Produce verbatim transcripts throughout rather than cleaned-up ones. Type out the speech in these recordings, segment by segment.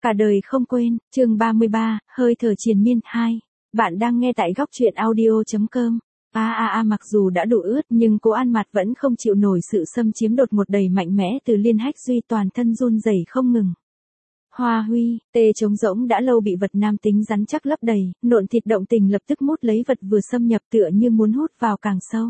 Cả đời không quên, chương ba mươi ba, hơi thở triền miên hai. Bạn đang nghe tại góc truyện audio.com. A a a mặc dù đã đủ ướt nhưng cô An Mạt vẫn không chịu nổi sự xâm chiếm đột ngột đầy mạnh mẽ từ Liên Hách Duy, toàn thân run rẩy không ngừng. Hoa Huy, tê trống rỗng đã lâu bị vật nam tính rắn chắc lấp đầy, nộn thịt động tình lập tức mút lấy vật vừa xâm nhập tựa như muốn hút vào càng sâu.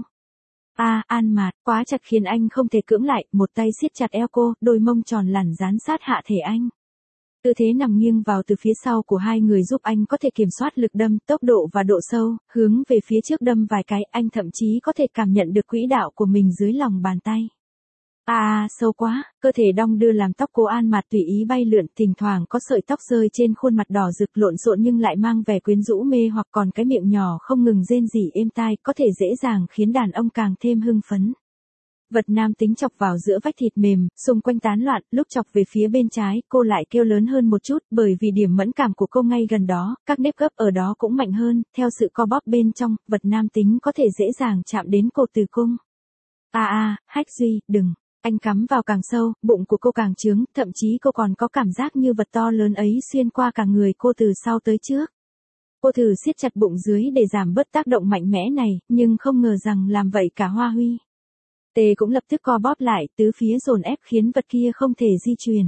A, An Mạt, quá chặt khiến anh không thể cưỡng lại, một tay siết chặt eo cô, đôi mông tròn lẳn dán sát hạ thể anh. Tư thế nằm nghiêng vào từ phía sau của hai người giúp anh có thể kiểm soát lực đâm, tốc độ và độ sâu, hướng về phía trước đâm vài cái, anh thậm chí có thể cảm nhận được quỹ đạo của mình dưới lòng bàn tay. À, à sâu quá, cơ thể đong đưa làm tóc cô An Mạt tùy ý bay lượn, thỉnh thoảng có sợi tóc rơi trên khuôn mặt đỏ rực lộn xộn nhưng lại mang vẻ quyến rũ mê hoặc còn cái miệng nhỏ không ngừng rên rỉ êm tai, có thể dễ dàng khiến đàn ông càng thêm hưng phấn. Vật nam tính chọc vào giữa vách thịt mềm, xung quanh tán loạn, lúc chọc về phía bên trái, cô lại kêu lớn hơn một chút, bởi vì điểm mẫn cảm của cô ngay gần đó, các nếp gấp ở đó cũng mạnh hơn, theo sự co bóp bên trong, vật nam tính có thể dễ dàng chạm đến cột tử cung. À à, Hách Duy, đừng. Anh cắm vào càng sâu, bụng của cô càng trướng, thậm chí cô còn có cảm giác như vật to lớn ấy xuyên qua cả người cô từ sau tới trước. Cô thử siết chặt bụng dưới để giảm bớt tác động mạnh mẽ này, nhưng không ngờ rằng làm vậy cả Hoa Huy. Tê cũng lập tức co bóp lại, tứ phía dồn ép khiến vật kia không thể di chuyển.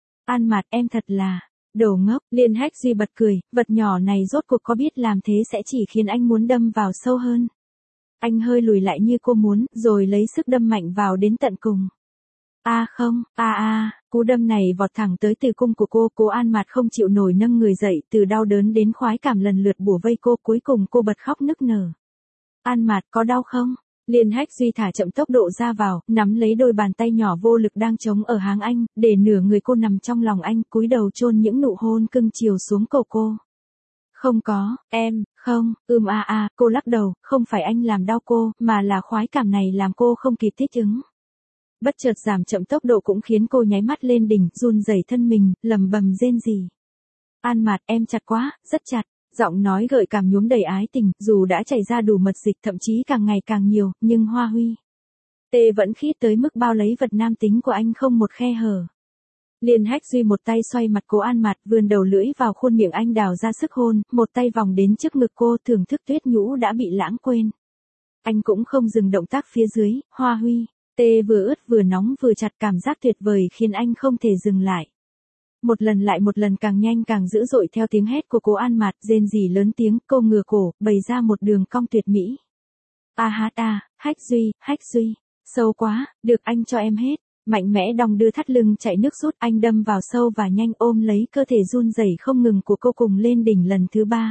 An Mạt, em thật là đồ ngốc. Liên Hách Duy bật cười, vật nhỏ này rốt cuộc có biết làm thế sẽ chỉ khiến anh muốn đâm vào sâu hơn. Anh hơi lùi lại như cô muốn, rồi lấy sức đâm mạnh vào đến tận cùng. A à không, a à, a, à, cú đâm này vọt thẳng tới tử cung của cô, cô An Mạt không chịu nổi nâng người dậy, từ đau đớn đến khoái cảm lần lượt bủa vây cô, cuối cùng cô bật khóc nức nở. An Mạt, có đau không? Liên Hách Duy thả chậm tốc độ ra vào, nắm lấy đôi bàn tay nhỏ vô lực đang chống ở háng anh, để nửa người cô nằm trong lòng anh, cúi đầu chôn những nụ hôn cưng chiều xuống cổ cô. Không có, em, không, ưm a a, cô lắc đầu, không phải anh làm đau cô, mà là khoái cảm này làm cô không kịp thích ứng. Bất chợt giảm chậm tốc độ cũng khiến cô nháy mắt lên đỉnh, run rẩy thân mình, lầm bầm rên rỉ. An Mạt, em chặt quá, rất chặt. Giọng nói gợi cảm nhuốm đầy ái tình, dù đã chảy ra đủ mật dịch thậm chí càng ngày càng nhiều, nhưng Hoa Huy Tê vẫn khít tới mức bao lấy vật nam tính của anh không một khe hở. Liên Hách Duy một tay xoay mặt cô An Mạt, vươn đầu lưỡi vào khuôn miệng anh đào ra sức hôn, một tay vòng đến trước ngực cô, thưởng thức tuyết nhũ đã bị lãng quên. Anh cũng không dừng động tác phía dưới, Hoa Huy Tê vừa ướt vừa nóng vừa chặt, cảm giác tuyệt vời khiến anh không thể dừng lại. Một lần lại một lần càng nhanh càng dữ dội theo tiếng hét của cô An Mạt, rên rỉ lớn tiếng, cô ngửa cổ, bày ra một đường cong tuyệt mỹ. A hát a, Hách Duy, Hách Duy, sâu quá, được anh cho em hết. Mạnh mẽ đong đưa thắt lưng chạy nước rút, anh đâm vào sâu và nhanh, ôm lấy cơ thể run rẩy không ngừng của cô cùng lên đỉnh lần thứ ba.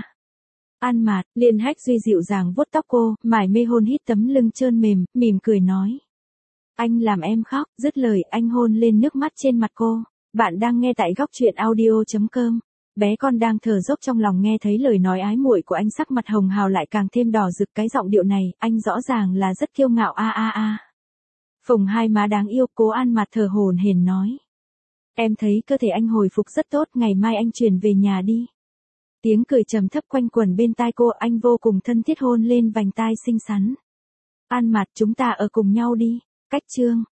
An Mạt, Liên Hách Duy dịu dàng vuốt tóc cô, mải mê hôn hít tấm lưng trơn mềm, mỉm cười nói. Anh làm em khóc, dứt lời anh hôn lên nước mắt trên mặt cô. Bạn đang nghe tại góc truyện audio.com. Bé con đang thở dốc trong lòng nghe thấy lời nói ái muội của anh, sắc mặt hồng hào lại càng thêm đỏ rực, cái giọng điệu này, anh rõ ràng là rất kiêu ngạo. A a a. Phồng hai má đáng yêu, cô An Mạt thở hổn hển nói. Em thấy cơ thể anh hồi phục rất tốt, ngày mai anh chuyển về nhà đi. Tiếng cười trầm thấp quanh quẩn bên tai cô, anh vô cùng thân thiết hôn lên vành tai xinh xắn. An Mạt, chúng ta ở cùng nhau đi. Cách chương